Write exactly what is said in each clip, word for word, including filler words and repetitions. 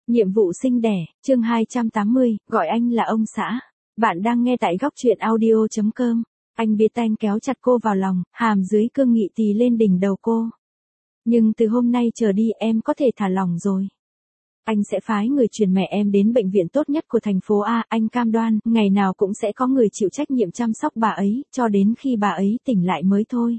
Nhiệm vụ sinh đẻ, chương hai trăm tám mươi, gọi anh là ông xã. Bạn đang nghe tại góc truyện audio chấm com. Anh biết anh kéo chặt cô vào lòng, hàm dưới cương nghị tì lên đỉnh đầu cô. Nhưng từ hôm nay trở đi em có thể thả lỏng rồi. Anh sẽ phái người chuyển mẹ em đến bệnh viện tốt nhất của thành phố A, anh cam đoan, ngày nào cũng sẽ có người chịu trách nhiệm chăm sóc bà ấy, cho đến khi bà ấy tỉnh lại mới thôi.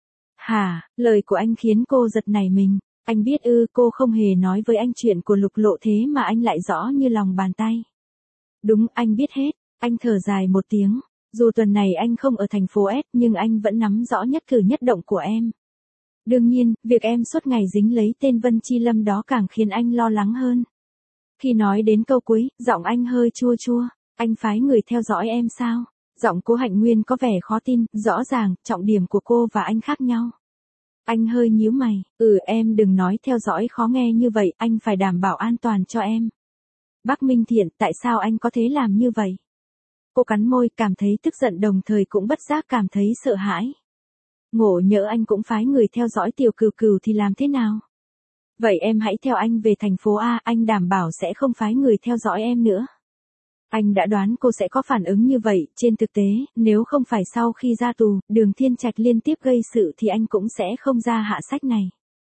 Hả, lời của anh khiến cô giật nảy mình. Anh biết ư, cô không hề nói với anh chuyện của Lục Lộ thế mà anh lại rõ như lòng bàn tay. Đúng, anh biết hết. Anh thở dài một tiếng. Dù tuần này anh không ở thành phố S nhưng anh vẫn nắm rõ nhất cử nhất động của em. Đương nhiên, việc em suốt ngày dính lấy tên Vân Chi Lâm đó càng khiến anh lo lắng hơn. Khi nói đến câu cuối, giọng anh hơi chua chua. Anh phái người theo dõi em sao? Giọng Cố Hạnh Nguyên có vẻ khó tin, rõ ràng, trọng điểm của cô và anh khác nhau. Anh hơi nhíu mày, ừ em đừng nói theo dõi khó nghe như vậy, anh phải đảm bảo an toàn cho em. Bác Minh Thiện, tại sao anh có thể làm như vậy? Cô cắn môi, cảm thấy tức giận đồng thời cũng bất giác cảm thấy sợ hãi. Ngộ nhỡ anh cũng phái người theo dõi Tiểu Cừu Cừu thì làm thế nào? Vậy em hãy theo anh về thành phố A, anh đảm bảo sẽ không phái người theo dõi em nữa. Anh đã đoán cô sẽ có phản ứng như vậy, trên thực tế, nếu không phải sau khi ra tù, Đường Thiên Trạch liên tiếp gây sự thì anh cũng sẽ không ra hạ sách này.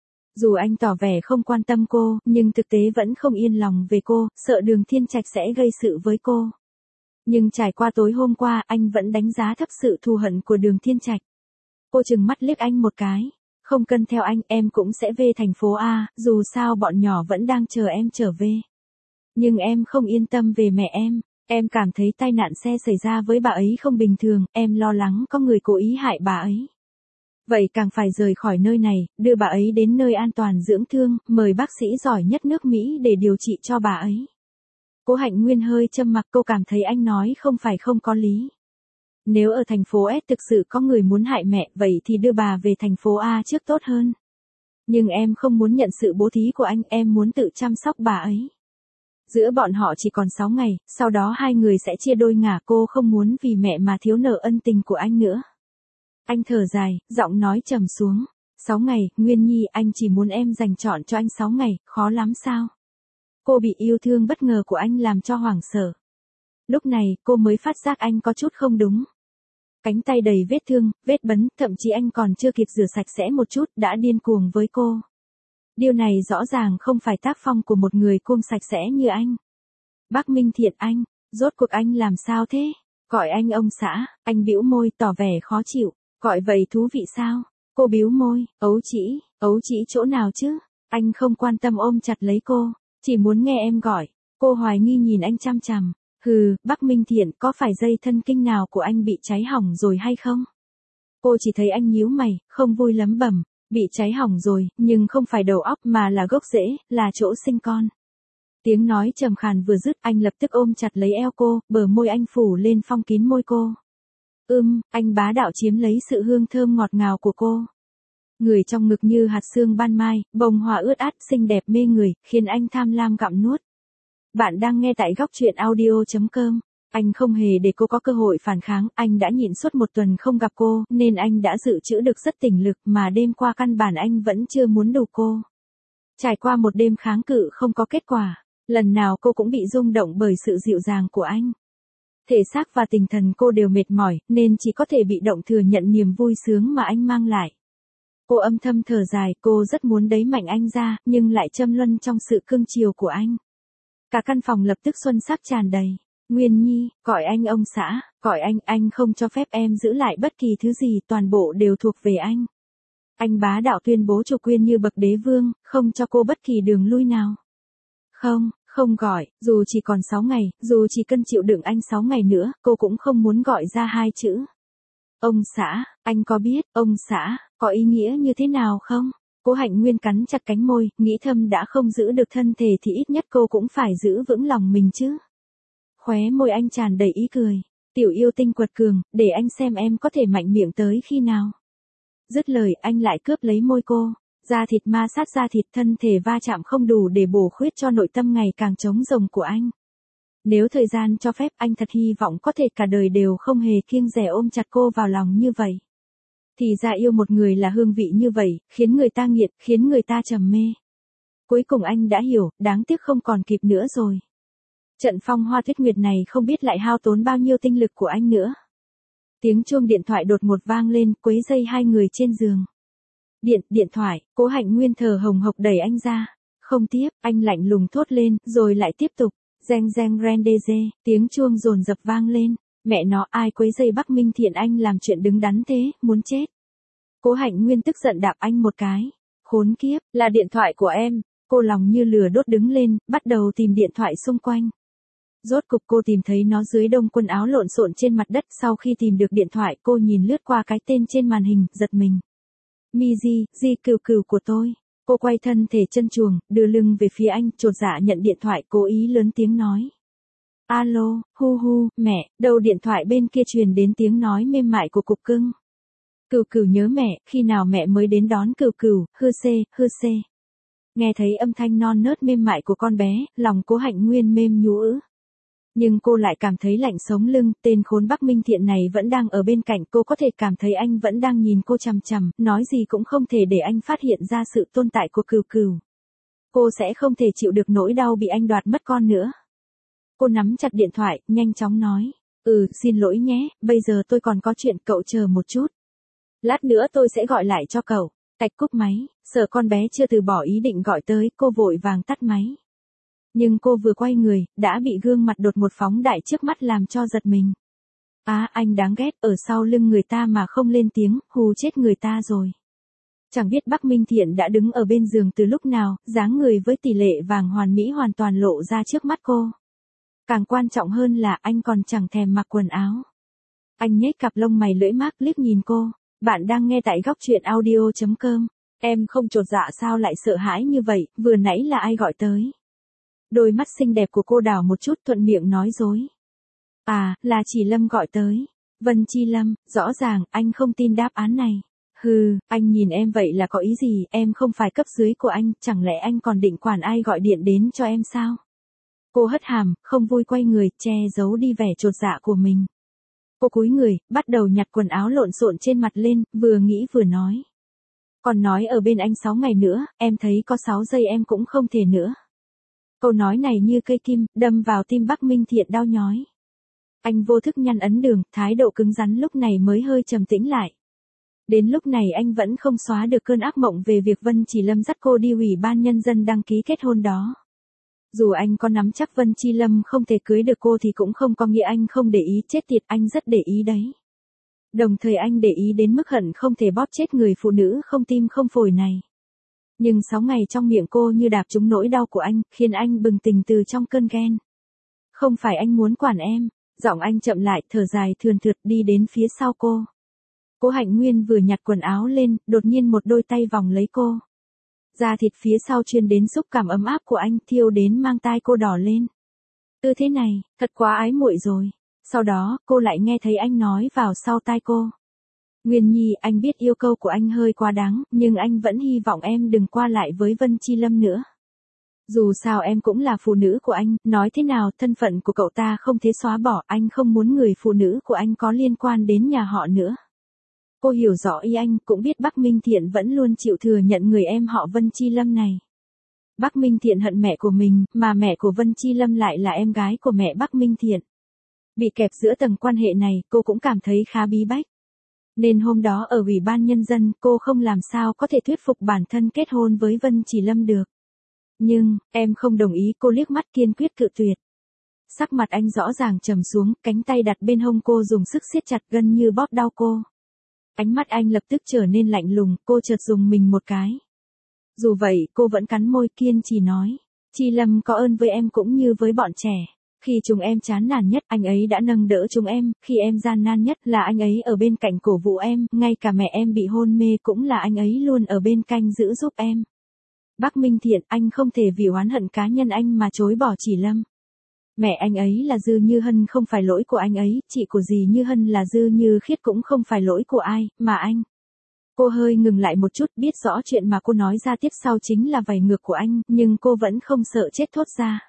Dù anh tỏ vẻ không quan tâm cô, nhưng thực tế vẫn không yên lòng về cô, sợ Đường Thiên Trạch sẽ gây sự với cô. Nhưng trải qua tối hôm qua, anh vẫn đánh giá thấp sự thù hận của Đường Thiên Trạch. Cô trừng mắt liếc anh một cái. Không cần theo anh, em cũng sẽ về thành phố A, dù sao bọn nhỏ vẫn đang chờ em trở về. Nhưng em không yên tâm về mẹ em. Em cảm thấy tai nạn xe xảy ra với bà ấy không bình thường, em lo lắng có người cố ý hại bà ấy. Vậy càng phải rời khỏi nơi này, đưa bà ấy đến nơi an toàn dưỡng thương, mời bác sĩ giỏi nhất nước Mỹ để điều trị cho bà ấy. Cố Hạnh Nguyên hơi châm mặc, cô cảm thấy anh nói không phải không có lý. Nếu ở thành phố S thực sự có người muốn hại mẹ, vậy thì đưa bà về thành phố A trước tốt hơn. Nhưng em không muốn nhận sự bố thí của anh, em muốn tự chăm sóc bà ấy. Giữa bọn họ chỉ còn sáu ngày, sau đó hai người sẽ chia đôi ngả, cô không muốn vì mẹ mà thiếu nợ ân tình của anh nữa. Anh thở dài, giọng nói trầm xuống. Sáu ngày, Nguyên Nhi, anh chỉ muốn em dành chọn cho anh sáu ngày, khó lắm sao? Cô bị yêu thương bất ngờ của anh làm cho hoảng sợ. Lúc này, cô mới phát giác anh có chút không đúng. Cánh tay đầy vết thương, vết bấn, thậm chí anh còn chưa kịp rửa sạch sẽ một chút, đã điên cuồng với cô. Điều này rõ ràng không phải tác phong của một người cuông sạch sẽ như anh. Bác Minh Thiện, anh, rốt cuộc anh làm sao thế? Gọi anh ông xã, anh bĩu môi tỏ vẻ khó chịu. Gọi vậy thú vị sao? Cô bĩu môi, ấu trĩ, ấu trĩ chỗ nào chứ? Anh không quan tâm ôm chặt lấy cô, chỉ muốn nghe em gọi. Cô hoài nghi nhìn anh chăm chằm. Hừ, bác Minh Thiện, có phải dây thân kinh nào của anh bị cháy hỏng rồi hay không? Cô chỉ thấy anh nhíu mày, không vui lắm bẩm. Bị cháy hỏng rồi, nhưng không phải đầu óc mà là gốc rễ, là chỗ sinh con. Tiếng nói trầm khàn vừa dứt, anh lập tức ôm chặt lấy eo cô, bờ môi anh phủ lên phong kín môi cô. Ưm, anh bá đạo chiếm lấy sự hương thơm ngọt ngào của cô. Người trong ngực như hạt sương ban mai, bông hoa ướt át, xinh đẹp mê người, khiến anh tham lam gặm nuốt. Bạn đang nghe tại góc truyện audio chấm com. Anh không hề để cô có cơ hội phản kháng, anh đã nhịn suốt một tuần không gặp cô, nên anh đã dự trữ được rất tỉnh lực mà đêm qua căn bản anh vẫn chưa muốn đủ cô. Trải qua một đêm kháng cự không có kết quả, lần nào cô cũng bị rung động bởi sự dịu dàng của anh. Thể xác và tinh thần cô đều mệt mỏi, nên chỉ có thể bị động thừa nhận niềm vui sướng mà anh mang lại. Cô âm thầm thở dài, cô rất muốn đẩy mạnh anh ra, nhưng lại châm luân trong sự cưng chiều của anh. Cả căn phòng lập tức xuân sắc tràn đầy. Nguyên Nhi, gọi anh ông xã, gọi anh, anh không cho phép em giữ lại bất kỳ thứ gì, toàn bộ đều thuộc về anh. Anh bá đạo tuyên bố chủ quyền như bậc đế vương, không cho cô bất kỳ đường lui nào. Không, không gọi, dù chỉ còn sáu ngày, dù chỉ cần chịu đựng anh sáu ngày nữa, cô cũng không muốn gọi ra hai chữ. Ông xã, anh có biết, ông xã, có ý nghĩa như thế nào không? Cố Hạnh Nguyên cắn chặt cánh môi, nghĩ thầm đã không giữ được thân thể thì ít nhất cô cũng phải giữ vững lòng mình chứ. Khóe môi anh tràn đầy ý cười. Tiểu yêu tinh quật cường, để anh xem em có thể mạnh miệng tới khi nào. Dứt lời anh lại cướp lấy môi cô. Da thịt ma sát da thịt, thân thể va chạm không đủ để bổ khuyết cho nội tâm ngày càng trống rỗng của anh. Nếu thời gian cho phép, anh thật hy vọng có thể cả đời đều không hề kiêng dè ôm chặt cô vào lòng như vậy. Thì ra yêu một người là hương vị như vậy, khiến người ta nghiện, khiến người ta trầm mê. Cuối cùng anh đã hiểu, đáng tiếc không còn kịp nữa rồi. Trận phong hoa tuyết nguyệt này không biết lại hao tốn bao nhiêu tinh lực của anh nữa. Tiếng chuông điện thoại đột ngột vang lên, quấy rầy hai người trên giường. Điện, điện thoại, Cố Hạnh Nguyên thở hồng hộc đẩy anh ra. Không tiếp, anh lạnh lùng thốt lên, rồi lại tiếp tục. Reng reng rendeze, tiếng chuông dồn dập vang lên. Mẹ nó, ai quấy rầy Bắc Minh Thiện, anh làm chuyện đứng đắn thế, muốn chết. Cố Hạnh Nguyên tức giận đạp anh một cái. Khốn kiếp, là điện thoại của em. Cô lòng như lửa đốt đứng lên, bắt đầu tìm điện thoại xung quanh. Rốt cục cô tìm thấy nó dưới đống quần áo lộn xộn trên mặt đất. Sau khi tìm được điện thoại, cô nhìn lướt qua cái tên trên màn hình, giật mình. Mi Di, Di cừu cừu của tôi. Cô quay thân thể chân chuồng, đưa lưng về phía anh, chột dạ nhận điện thoại, cố ý lớn tiếng nói. Alo, hu hu, mẹ, đầu điện thoại bên kia truyền đến tiếng nói mềm mại của cục cưng. Cừu cừu nhớ mẹ, khi nào mẹ mới đến đón cừu cừu, hư xê, hư xê. Nghe thấy âm thanh non nớt mềm mại của con bé, lòng Cố Hạnh Nguyên mềm nhũ ứ. Nhưng cô lại cảm thấy lạnh sống lưng, tên khốn Bắc Minh Thiện này vẫn đang ở bên cạnh, cô có thể cảm thấy anh vẫn đang nhìn cô chằm chằm, nói gì cũng không thể để anh phát hiện ra sự tồn tại của cừu cừu. Cô sẽ không thể chịu được nỗi đau bị anh đoạt mất con nữa. Cô nắm chặt điện thoại, nhanh chóng nói, ừ, xin lỗi nhé, bây giờ tôi còn có chuyện, cậu chờ một chút. Lát nữa tôi sẽ gọi lại cho cậu. Tạch cúp máy, sợ con bé chưa từ bỏ ý định gọi tới, cô vội vàng tắt máy. Nhưng cô vừa quay người, đã bị gương mặt đột ngột phóng đại trước mắt làm cho giật mình. Á, à, anh đáng ghét, ở sau lưng người ta mà không lên tiếng, hù chết người ta rồi. Chẳng biết Bắc Minh Thiện đã đứng ở bên giường từ lúc nào, dáng người với tỷ lệ vàng hoàn mỹ hoàn toàn lộ ra trước mắt cô. Càng quan trọng hơn là anh còn chẳng thèm mặc quần áo. Anh nhếch cặp lông mày lưỡi mác liếc nhìn cô. Bạn đang nghe tại góc truyện audio chấm com. Em không chột dạ sao lại sợ hãi như vậy, vừa nãy là ai gọi tới? Đôi mắt xinh đẹp của cô đảo một chút, thuận miệng nói dối. À, là chị Lâm gọi tới. Vân Chi Lâm, rõ ràng, anh không tin đáp án này. Hừ, anh nhìn em vậy là có ý gì, em không phải cấp dưới của anh, chẳng lẽ anh còn định quản ai gọi điện đến cho em sao? Cô hất hàm, không vui quay người, che giấu đi vẻ chột dạ của mình. Cô cúi người, bắt đầu nhặt quần áo lộn xộn trên mặt lên, vừa nghĩ vừa nói. Còn nói ở bên anh sáu ngày nữa, em thấy có sáu giây em cũng không thể nữa. Câu nói này như cây kim, đâm vào tim Bắc Minh Thiện đau nhói. Anh vô thức nhăn ấn đường, thái độ cứng rắn lúc này mới hơi trầm tĩnh lại. Đến lúc này anh vẫn không xóa được cơn ác mộng về việc Vân Chỉ Lâm dắt cô đi ủy ban nhân dân đăng ký kết hôn đó. Dù anh có nắm chắc Vân Chi Lâm không thể cưới được cô thì cũng không có nghĩa anh không để ý, chết tiệt, anh rất để ý đấy. Đồng thời anh để ý đến mức hận không thể bóp chết người phụ nữ không tim không phổi này. Nhưng sáu ngày trong miệng cô như đạp trúng nỗi đau của anh, khiến anh bừng tỉnh từ trong cơn ghen. Không phải anh muốn quản em, giọng anh chậm lại, thở dài thườn thượt đi đến phía sau cô. Cố Hạnh Nguyên vừa nhặt quần áo lên, đột nhiên một đôi tay vòng lấy cô. Da thịt phía sau truyền đến xúc cảm ấm áp của anh, thiêu đến mang tai cô đỏ lên. Tư thế này, thật quá ái muội rồi. Sau đó, cô lại nghe thấy anh nói vào sau tai cô. Nguyên Nhi, anh biết yêu cầu của anh hơi quá đáng, nhưng anh vẫn hy vọng em đừng qua lại với Vân Chi Lâm nữa. Dù sao em cũng là phụ nữ của anh, nói thế nào thân phận của cậu ta không thể xóa bỏ, anh không muốn người phụ nữ của anh có liên quan đến nhà họ nữa. Cô hiểu rõ ý anh, cũng biết Bắc Minh Thiện vẫn luôn chịu thừa nhận người em họ Vân Chi Lâm này. Bắc Minh Thiện hận mẹ của mình, mà mẹ của Vân Chi Lâm lại là em gái của mẹ Bắc Minh Thiện. Bị kẹp giữa tầng quan hệ này, cô cũng cảm thấy khá bí bách. Nên hôm đó ở Ủy ban Nhân dân, cô không làm sao có thể thuyết phục bản thân kết hôn với Vân Chỉ Lâm được. Nhưng, em không đồng ý, cô liếc mắt kiên quyết cự tuyệt. Sắc mặt anh rõ ràng trầm xuống, cánh tay đặt bên hông cô dùng sức siết chặt gần như bóp đau cô. Ánh mắt anh lập tức trở nên lạnh lùng, cô chợt dùng mình một cái. Dù vậy, cô vẫn cắn môi kiên trì nói. Chi Lâm có ơn với em cũng như với bọn trẻ. Khi chúng em chán nản nhất, anh ấy đã nâng đỡ chúng em, khi em gian nan nhất là anh ấy ở bên cạnh cổ vũ em, ngay cả mẹ em bị hôn mê cũng là anh ấy luôn ở bên cạnh giữ giúp em. Bắc Minh Thiện, anh không thể vì oán hận cá nhân anh mà chối bỏ Chỉ Lâm. Mẹ anh ấy là Dư Như Hân không phải lỗi của anh ấy, chị của dì Như Hân là Dư Như Khiết cũng không phải lỗi của ai, mà anh. Cô hơi ngừng lại một chút, biết rõ chuyện mà cô nói ra tiếp sau chính là vảy ngược của anh, nhưng cô vẫn không sợ chết thốt ra.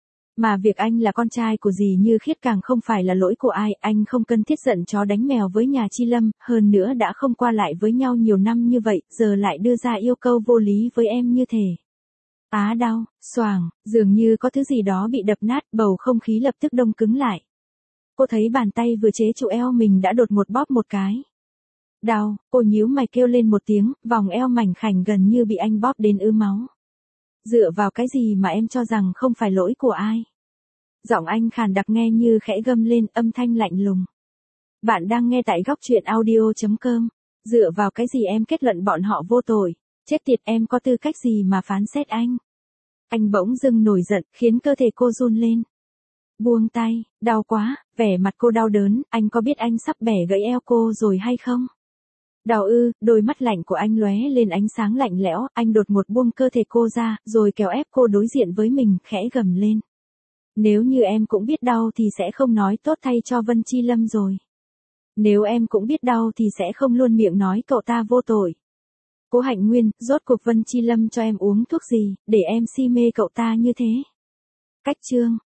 Mà việc anh là con trai của dì Như Khiết càng không phải là lỗi của ai, anh không cần thiết giận chó đánh mèo với nhà Chi Lâm, hơn nữa đã không qua lại với nhau nhiều năm như vậy, giờ lại đưa ra yêu cầu vô lý với em như thế. Á đau, xoàng, dường như có thứ gì đó bị đập nát, bầu không khí lập tức đông cứng lại. Cô thấy bàn tay vừa chế trụ eo mình đã đột một bóp một cái. Đau, cô nhíu mày kêu lên một tiếng, vòng eo mảnh khảnh gần như bị anh bóp đến ứ máu. Dựa vào cái gì mà em cho rằng không phải lỗi của ai? Giọng anh khàn đặc nghe như khẽ gầm lên, âm thanh lạnh lùng. Bạn đang nghe tại góc truyện audio chấm com. Dựa vào cái gì em kết luận bọn họ vô tội? Chết tiệt, em có tư cách gì mà phán xét anh? Anh bỗng dưng nổi giận, khiến cơ thể cô run lên. Buông tay, đau quá, vẻ mặt cô đau đớn, anh có biết anh sắp bẻ gãy eo cô rồi hay không? Đau ư? Đôi mắt lạnh của anh lóe lên ánh sáng lạnh lẽo, anh đột ngột buông cơ thể cô ra, rồi kéo ép cô đối diện với mình, khẽ gầm lên. Nếu như em cũng biết đau thì sẽ không nói tốt thay cho Vân Chi Lâm rồi. Nếu em cũng biết đau thì sẽ không luôn miệng nói cậu ta vô tội. Cố Hạnh Nguyên, rốt cuộc Vân Chi Lâm cho em uống thuốc gì, để em si mê cậu ta như thế? Cách chương